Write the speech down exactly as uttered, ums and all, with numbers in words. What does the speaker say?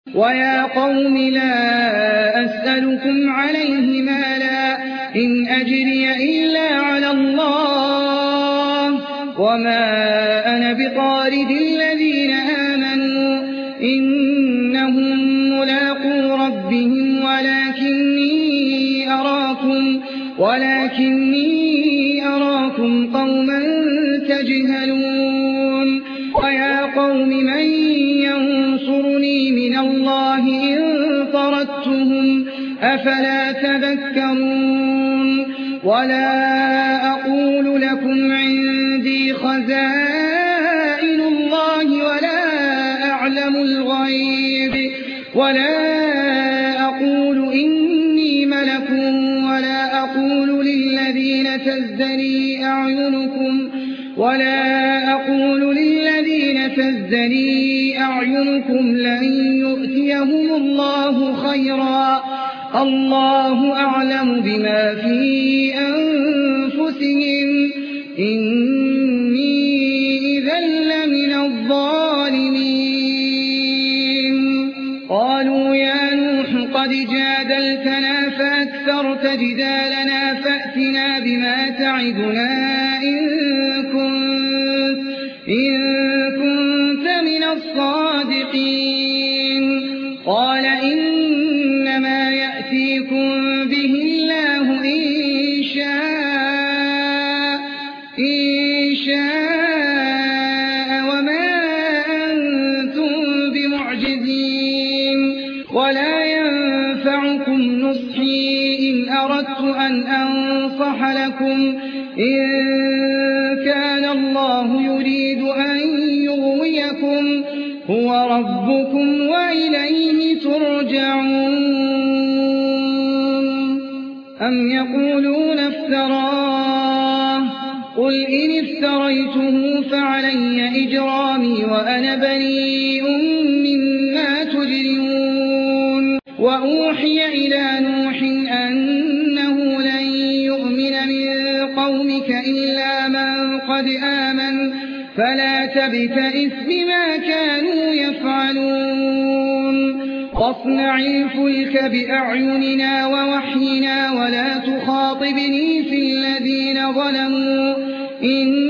ويا قوم لا أسألكم عليه مالا إن أجري إلا على الله وما أنا بطارد الذين آمنوا إنهم ملاقو ربهم ولكني أراكم, ولكني أراكم قوما تجهلون ويا قوم من ينصرني من الله إن طردتهم أفلا تذكرون ولا أقول لكم عندي خزائن الله ولا أعلم الغيب ولا أقول إني ملك ولا أقول للذين تزدري أعينكم ولا أقول للذين تزدري أعينكم لن يؤتيهم الله خيرا الله أعلم بما في أنفسهم إني إذا لمن الظالمين قالوا يا نوح قد جادلتنا فأكثرت جدالنا فأتنا بما تعدنا إن كنت, إن كنت من الصادقين قال إنما يأتيكم به الله إن شاء, إن شاء وما أنتم بمعجزين ولا ينفعكم نصحي إن أردت أن أنصح لكم إن كان الله يريد أن يغويكم هو ربكم وإليه ترجعون أم يقولون افتراه قل إن افتريته فعلي إجرامي وأنا بريء مما تجرمون وأوحي إلى نوح أنه لن يؤمن من قومك إلا من قد آمن فلا تبتئس بما كانوا يفعلون واصنع الفلك بأعيننا ووحينا ولا تخاطبني في الذين ظلموا إن